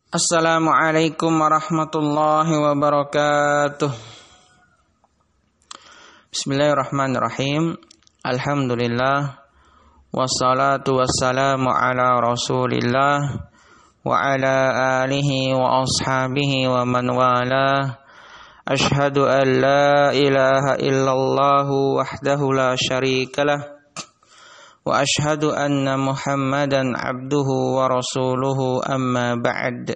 Assalamualaikum warahmatullahi wabarakatuh. Bismillahirrahmanirrahim. Alhamdulillah. Wassalatu wassalamu ala rasulillah wa ala alihi wa ashabihi wa man walah. Ashhadu an la ilaha illallah wahdahu la syarikalah wa ashhadu anna Muhammadan abduhu wa rasuluhu amma ba'd.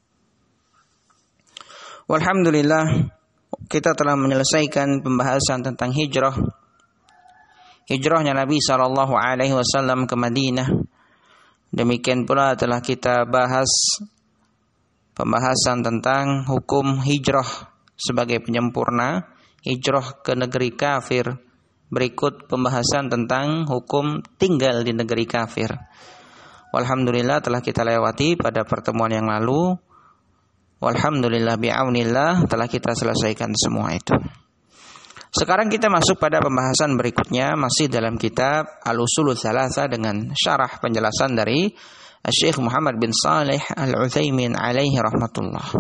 Walhamdulillah, kita telah menyelesaikan pembahasan tentang hijrahnya Nabi SAW ke Madinah. Demikian pula telah kita bahas pembahasan tentang hukum hijrah sebagai penyempurna hijrah ke negeri kafir. Berikut pembahasan tentang hukum tinggal di negeri kafir. Walhamdulillah telah kita lewati pada pertemuan yang lalu. Walhamdulillah bi'aunillah telah kita selesaikan semua itu. Sekarang kita masuk pada pembahasan berikutnya, masih dalam kitab Al-Ushul Tsalatsa dengan syarah penjelasan dari Syekh Muhammad bin Shalih Al-Utsaimin alaihi rahmatullah.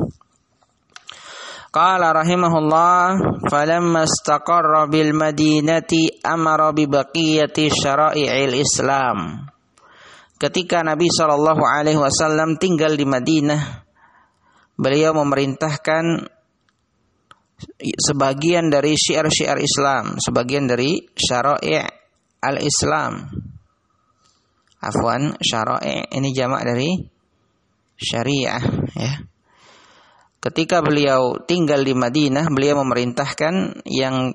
Qala rahimahullah, falamma istaqarra bil madinati amara bi baqiyati syara'i'il Islam. Ketika Nabi SAW tinggal di Madinah, beliau memerintahkan sebagian dari syiar-syiar Islam, sebagian dari syara'i' al-Islam. Afwan, syara'i' ini jamak dari syariah, ya. Ketika beliau tinggal di Madinah, beliau memerintahkan yang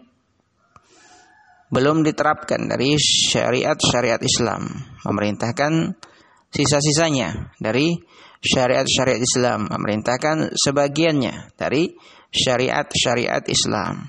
belum diterapkan dari syariat-syariat Islam. Memerintahkan sisa-sisanya dari syariat-syariat Islam. Memerintahkan sebagiannya dari syariat-syariat Islam.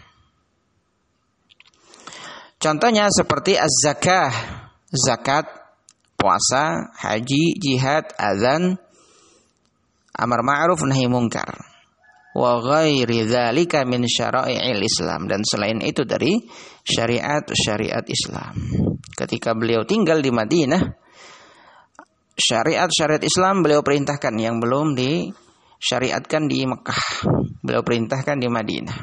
Contohnya seperti az-zakah, zakat, puasa, haji, jihad, azan, amar ma'ruf, nahi munkar. Wa ghairi dzalika min syara'i'il Islam, dan selain itu dari syariat-syariat Islam. Ketika beliau tinggal di Madinah, syariat-syariat Islam beliau perintahkan yang belum disyariatkan di Mekah, beliau perintahkan di Madinah.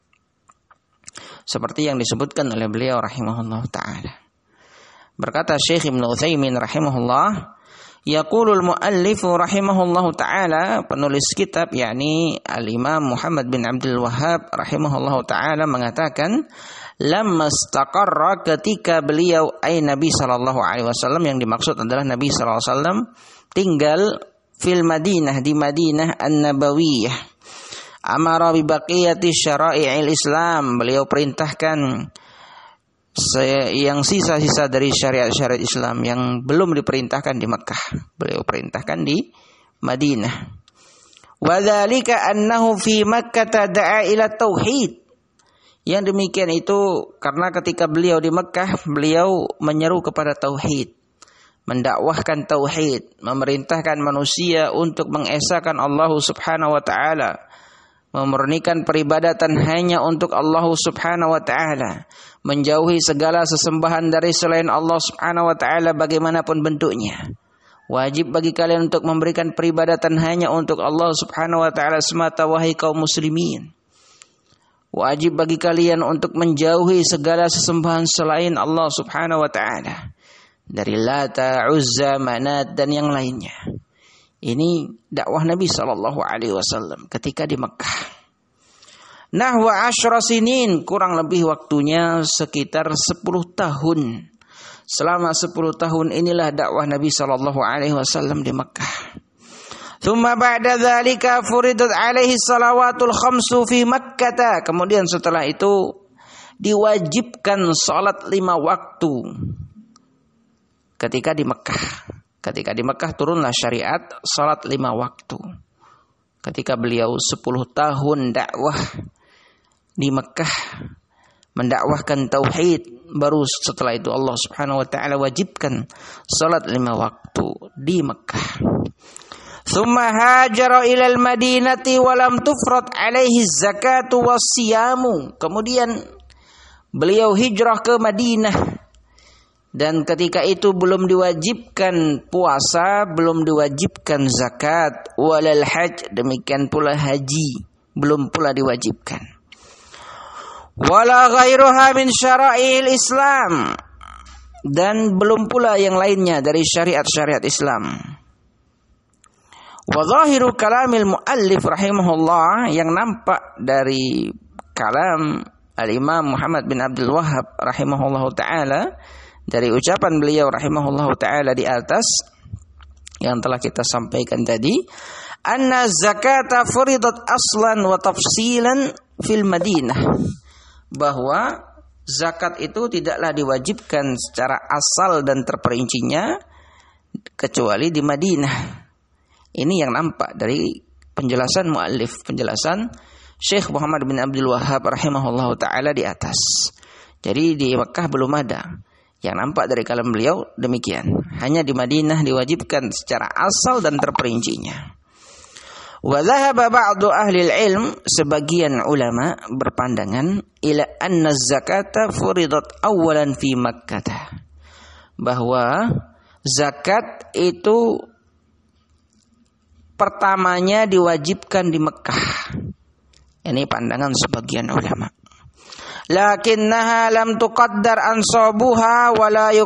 Seperti yang disebutkan oleh beliau rahimahullah taala. Berkata Syekh Ibnu Utsaimin rahimahullah, yaqulul muallifu rahimahullahu taala, penulis kitab yakni al-Imam Muhammad bin Abdul Wahhab rahimahullahu taala mengatakan, lamma istaqarra, ketika beliau Nabi sallallahu alaihi wasallam, yang dimaksud adalah Nabi sallallahu alaihi wasallam tinggal fil Madinah, di Madinah an-Nabawiyah, amara bi baqiyati syara'i'il Islam, beliau perintahkan yang sisa-sisa dari syariat-syariat Islam yang belum diperintahkan di Makkah, beliau perintahkan di Madinah. Wa dzalika annahu fi Makkah da'a ila tauhid. Yang demikian itu karena ketika beliau di Makkah, beliau menyeru kepada tauhid, mendakwahkan tauhid, memerintahkan manusia untuk mengesahkan Allah Subhanahu wa taala, memurnikan peribadatan hanya untuk Allah Subhanahu wa taala, menjauhi segala sesembahan dari selain Allah Subhanahu wa taala bagaimanapun bentuknya. Wajib bagi kalian untuk memberikan peribadatan hanya untuk Allah Subhanahu wa taala semata, wahai kaum muslimin. Wajib bagi kalian untuk menjauhi segala sesembahan selain Allah Subhanahu wa taala, dari Lata, Uzza, Manat dan yang lainnya. Ini dakwah Nabi SAW ketika di Mekah. Nahwa 10 sinin, kurang lebih waktunya sekitar 10 tahun. Selama 10 tahun inilah dakwah Nabi SAW di Mekah. Thumma ba'da dzalika furidat alaihi salawatul khamsu fi Makkah. Kemudian setelah itu diwajibkan salat 5 waktu ketika di Mekah. Ketika di Mekah turunlah syariat salat 5 waktu. Ketika beliau 10 tahun dakwah di Mekah, mendakwahkan tauhid, baru setelah itu Allah Subhanahu wa taala wajibkan salat 5 waktu di Mekah. Tsumma hajara ilal Madinati wa lam tufrad alaihi zakatu wassiyamu. Kemudian beliau hijrah ke Madinah Dan ketika itu belum diwajibkan puasa, belum diwajibkan zakat, walal hajj, demikian pula haji, belum pula diwajibkan. Wala ghairuha min syara'il Islam, dan belum pula yang lainnya dari syariat-syariat Islam. Wa zahiru kalamil muallif rahimahullah, yang nampak dari kalam al-Imam Muhammad bin Abdul Wahhab rahimahullahu taala, dari ucapan beliau rahimahullahu taala di atas yang telah kita sampaikan tadi, anna zakata furidat aslan wa tafsilan fil Madinah, bahwa zakat itu tidaklah diwajibkan secara asal dan terperincinya kecuali di Madinah. Ini yang nampak dari penjelasan muallif, penjelasan Syekh Muhammad bin Abdul Wahhab rahimahullahu taala di atas. Jadi di Mekah belum ada. Yang nampak dari kalam beliau demikian. Hanya di Madinah diwajibkan secara asal dan terperincinya. Wa dhahaba ba'du ahli ilm, sebagian ulama berpandangan ila anna zakata furidat awalan fi Makkah, bahwa zakat itu pertamanya diwajibkan di Mekah. Ini pandangan sebagian ulama. Lakinnaha lam tuqaddar ansabuha wala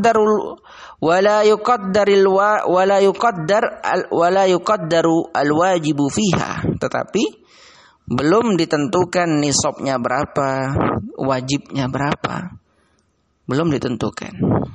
yuqaddaru alwajibu fiha, tetapi belum ditentukan nisabnya berapa, wajibnya berapa, belum ditentukan.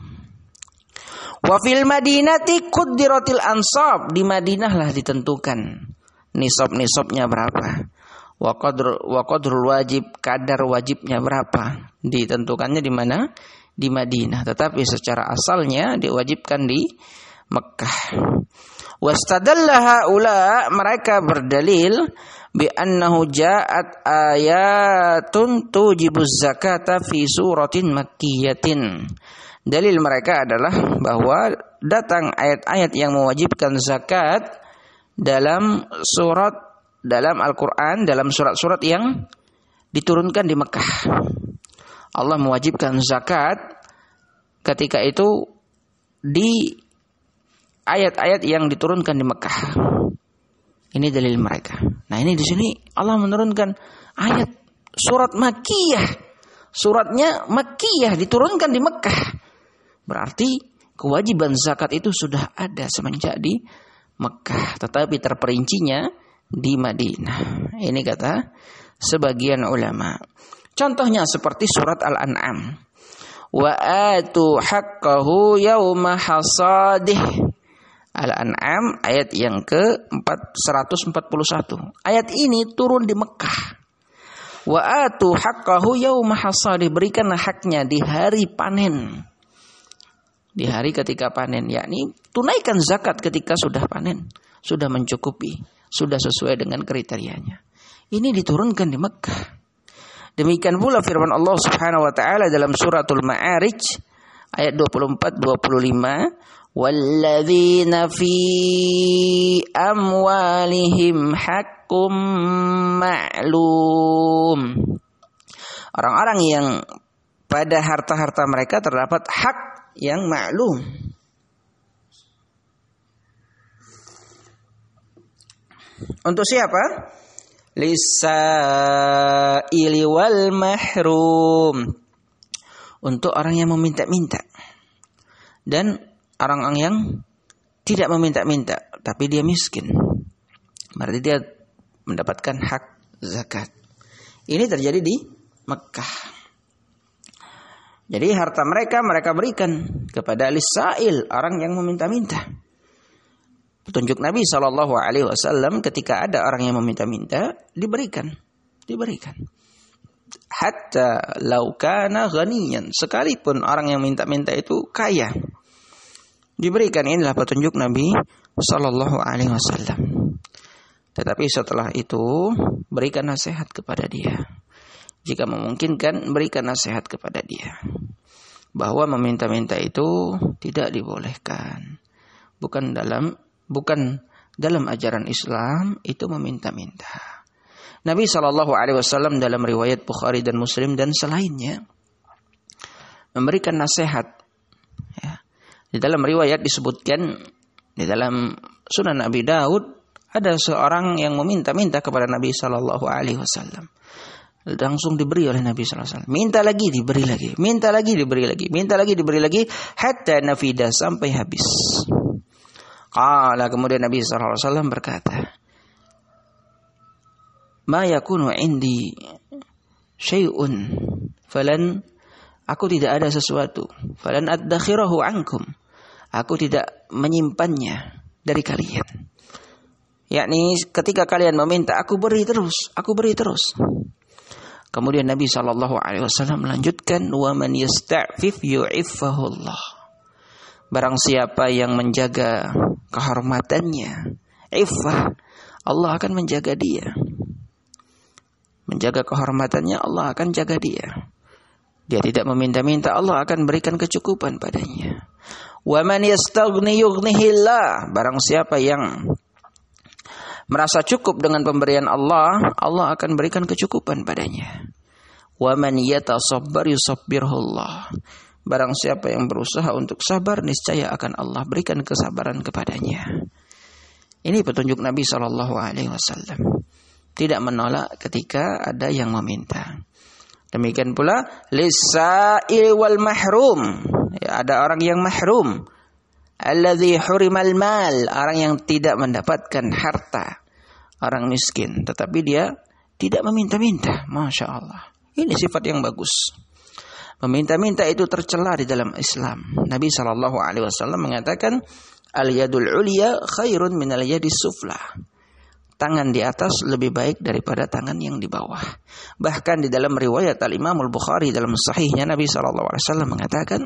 Wa fil Madinati quddiratil ansab, di Madinah lah ditentukan nisab-nisabnya berapa. Wa qadrul wajib, kadar wajibnya berapa, ditentukannya di mana? Di Madinah. Tetapi secara asalnya diwajibkan di Mekah. Wastadalla haula, mereka berdalil bi annahu ja'at ayatun tujibuz zakata fi suratin makkiyatin. Dalil mereka adalah bahwa datang ayat-ayat yang mewajibkan zakat dalam Al-Quran, dalam surat-surat yang diturunkan di Mekah. Allah mewajibkan zakat ketika itu di ayat-ayat yang diturunkan di Mekah. Ini dalil mereka. Nah, ini di sini Allah menurunkan ayat surat Makkiyah. Suratnya Makkiyah, diturunkan di Mekah. Berarti kewajiban zakat itu sudah ada semenjak di Mekah, tetapi terperincinya di Madinah. Ini kata sebagian ulama. Contohnya seperti surat Al-An'am. Wa atu haqqahu yawma hasadih. Al-An'am ayat yang ke-141. Ayat ini turun di Mekah. Wa atu haqqahu yawma hasadih, berikanlah haknya di hari panen. Di hari ketika panen, yakni tunaikan zakat ketika sudah panen, sudah mencukupi, sudah sesuai dengan kriterianya. Ini diturunkan di Mekah. Demikian pula firman Allah Subhanahu wa taala dalam suratul Ma'arij ayat 24-25, walladzina fi amwalihim haqqum ma'lum. Orang-orang yang pada harta-harta mereka terdapat hak yang maklum. Untuk siapa? Lisaili wal mahrum. Untuk orang yang meminta-minta dan orang yang tidak meminta-minta tapi dia miskin. Berarti dia mendapatkan hak zakat. Ini terjadi di Mekah. Jadi harta mereka berikan kepada lisail, orang yang meminta-minta. Petunjuk Nabi SAW ketika ada orang yang meminta-minta, diberikan. Hatta law kana ghaniyan, sekalipun orang yang minta-minta itu kaya, diberikan. Inilah petunjuk Nabi SAW. Tetapi setelah itu berikan nasihat kepada dia. Jika memungkinkan, berikan nasihat kepada dia bahwa meminta-minta itu tidak dibolehkan. Bukan dalam ajaran Islam itu meminta-minta. Nabi SAW dalam riwayat Bukhari dan Muslim dan selainnya memberikan nasihat Di dalam riwayat disebutkan di dalam Sunan Abi Daud ada seorang yang meminta-minta kepada Nabi sallallahu alaihi wasallam. Langsung diberi oleh Nabi sallallahu alaihi wasallam. Minta lagi, diberi lagi. Minta lagi, diberi lagi. Minta lagi, diberi lagi hatta nafida, sampai habis. Qala, kemudian Nabi sallallahu alaihi wasallam berkata, "Ma yakunu indi syai'un falan, aku tidak ada sesuatu, falan addakhirahu ankum, aku tidak menyimpannya dari kalian." Yakni ketika kalian meminta, aku beri terus, aku beri terus. Kemudian Nabi sallallahu alaihi wasallam melanjutkan, "Wa man yasta'fif yu'iffahu Allah." Barang siapa yang menjaga kehormatannya, iffah, Allah akan menjaga dia. Menjaga kehormatannya, Allah akan jaga dia. Dia tidak meminta-minta, Allah akan berikan kecukupan padanya. Wa man yastaghni yughnihillah. Barang siapa yang merasa cukup dengan pemberian Allah, Allah akan berikan kecukupan padanya. Wa man yatasabbar yusabbirhullah. Barang siapa yang berusaha untuk sabar, niscaya akan Allah berikan kesabaran kepadanya. Ini petunjuk Nabi SAW. Tidak menolak ketika ada yang meminta. Demikian pula lis-sa'il wal mahrum. Ya, ada orang yang mahrum. Alladzi hurimal mal, orang yang tidak mendapatkan harta. Orang miskin, tetapi dia tidak meminta-minta. Masya Allah. Ini sifat yang bagus. Meminta-minta itu tercela di dalam Islam. Nabi SAW mengatakan, al-yadul ulya khairun minal yadis sufla. Tangan di atas lebih baik daripada tangan yang di bawah. Bahkan di dalam riwayat Al-Imam Al-Bukhari dalam sahihnya, Nabi SAW mengatakan,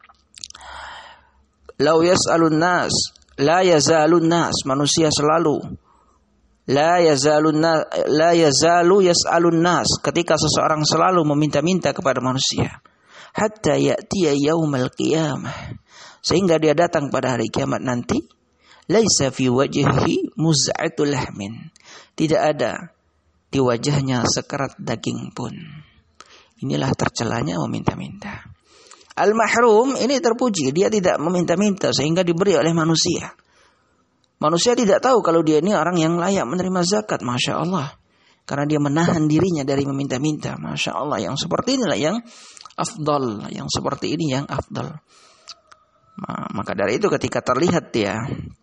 "Lau yas'alun nas, la yazalun nas." Manusia selalu la yazalu yas'alun nas. Ketika seseorang selalu meminta-minta kepada manusia, hatta ya'tiya yaumal qiyamah, sehingga dia datang pada hari kiamat nanti, laisa fi wajhihi muz'atul lahmin, tidak ada di wajahnya sekerat daging pun. Inilah tercelanya meminta-minta. Al-mahrum ini terpuji, dia tidak meminta-minta sehingga diberi oleh manusia. Manusia tidak tahu kalau dia ini orang yang layak menerima zakat, Masya Allah. Karena dia menahan dirinya dari meminta-minta, Masya Allah. Yang seperti inilah yang afdal, yang seperti ini yang afdal. Maka dari itu ketika terlihat dia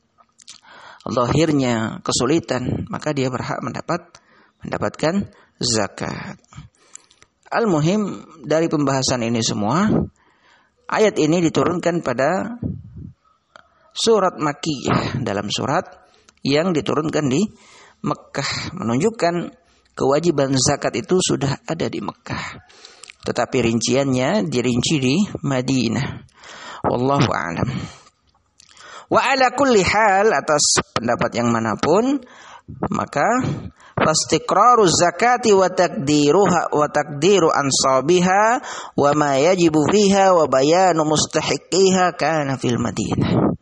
zahirnya kesulitan, maka dia berhak mendapatkan zakat. Al-muhim dari pembahasan ini semua, ayat ini diturunkan pada surat Makkiyah, dalam surat yang diturunkan di Mekah, menunjukkan kewajiban zakat itu sudah ada di Mekah. Tetapi rinciannya dirinci di Madinah. Wallahu a'lam. Wa ala kulli hal, atas pendapat yang manapun, maka fastiqraru zakati wa taqdiruha wa taqdiru ansabiha wa ma yajibu fiha wa bayanu mustahiqiha kana fil Madinah.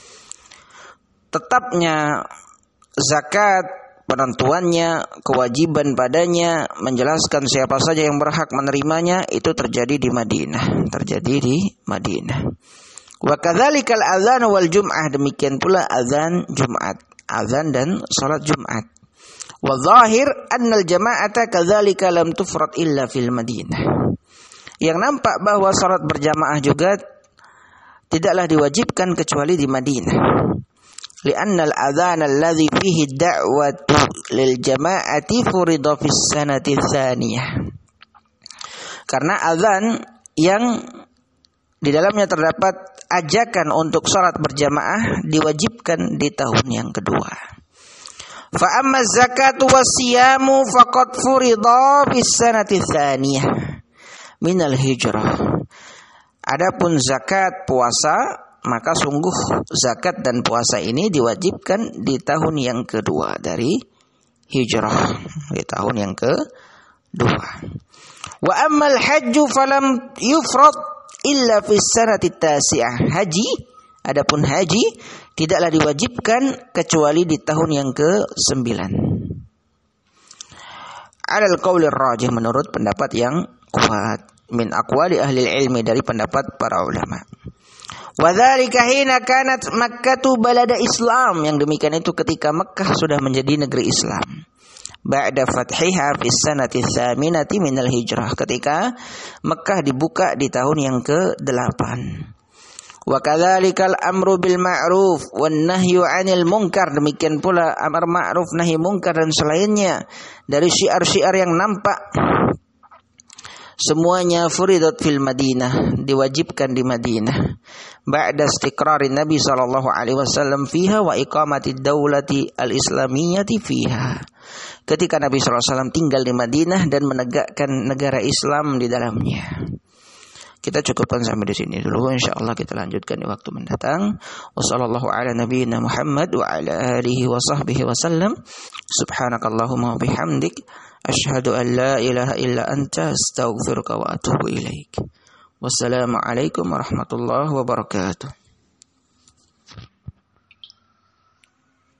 Tetapnya zakat, penentuannya, kewajiban padanya, menjelaskan siapa saja yang berhak menerimanya, itu terjadi di Madinah. Wa kadzalikal adzan wal jum'ah, demikian pula azan Jumat, azan dan salat Jumat. Wa zahir annal jama'ata kadzalika lam tufrad illa fil Madinah. Yang nampak bahwa salat berjamaah juga tidaklah diwajibkan kecuali di Madinah. Li'anna al-adhan alladhi fihi da'watu lil jama'ati furida fis sanati tsaniyah. Karena azan yang di dalamnya terdapat ajakan untuk salat berjamaah diwajibkan di tahun yang kedua. Fa amma zakatu wasiyamu faqad furida fis sanati tsaniyah minal hijrah. Adapun zakat, puasa, maka sungguh zakat dan puasa ini diwajibkan di tahun yang kedua dari hijrah, di tahun yang kedua. Wa ammal hajju falam yufrad illa fis sanati tasi'ah. Haji, adapun haji tidaklah diwajibkan kecuali di tahun yang ke-9. Alal qaulir rajih, menurut pendapat yang kuat, min aqwali ahli ilmi, dari pendapat para ulama. Wa dzalika hina kanat Makkah balada Islam. Yang demikian itu ketika Mekkah sudah menjadi negeri Islam. Ba'da fathiha fi sanati tsaminati minal hijrah. Ketika Mekkah dibuka di tahun yang ke-8. Wa kadzalikal amru bil ma'ruf wan nahyu 'anil munkar. Demikian pula amar ma'ruf nahi munkar dan selainnya dari syiar-syiar yang nampak, semuanya furidat fil Madinah, diwajibkan di Madinah. Ba'da istiqrarin Nabi sallallahu alaihi wasallam fiha wa iqamatid daulati al-islamiyyati fiha. Ketika Nabi sallallahu alaihi wasallam tinggal di Madinah dan menegakkan negara Islam di dalamnya. Kita cukupkan sampai di sini dulu. Insyaallah kita lanjutkan di waktu mendatang. Wassallallahu ala nabiyyina Muhammad wa ala alihi wa sahbihi wasallam. Subhanakallahumma wa bihamdik asyhadu an la ilaha illa anta astaghfiruka wa atubu ilaik. Wassalamu alaikum warahmatullahi wabarakatuh.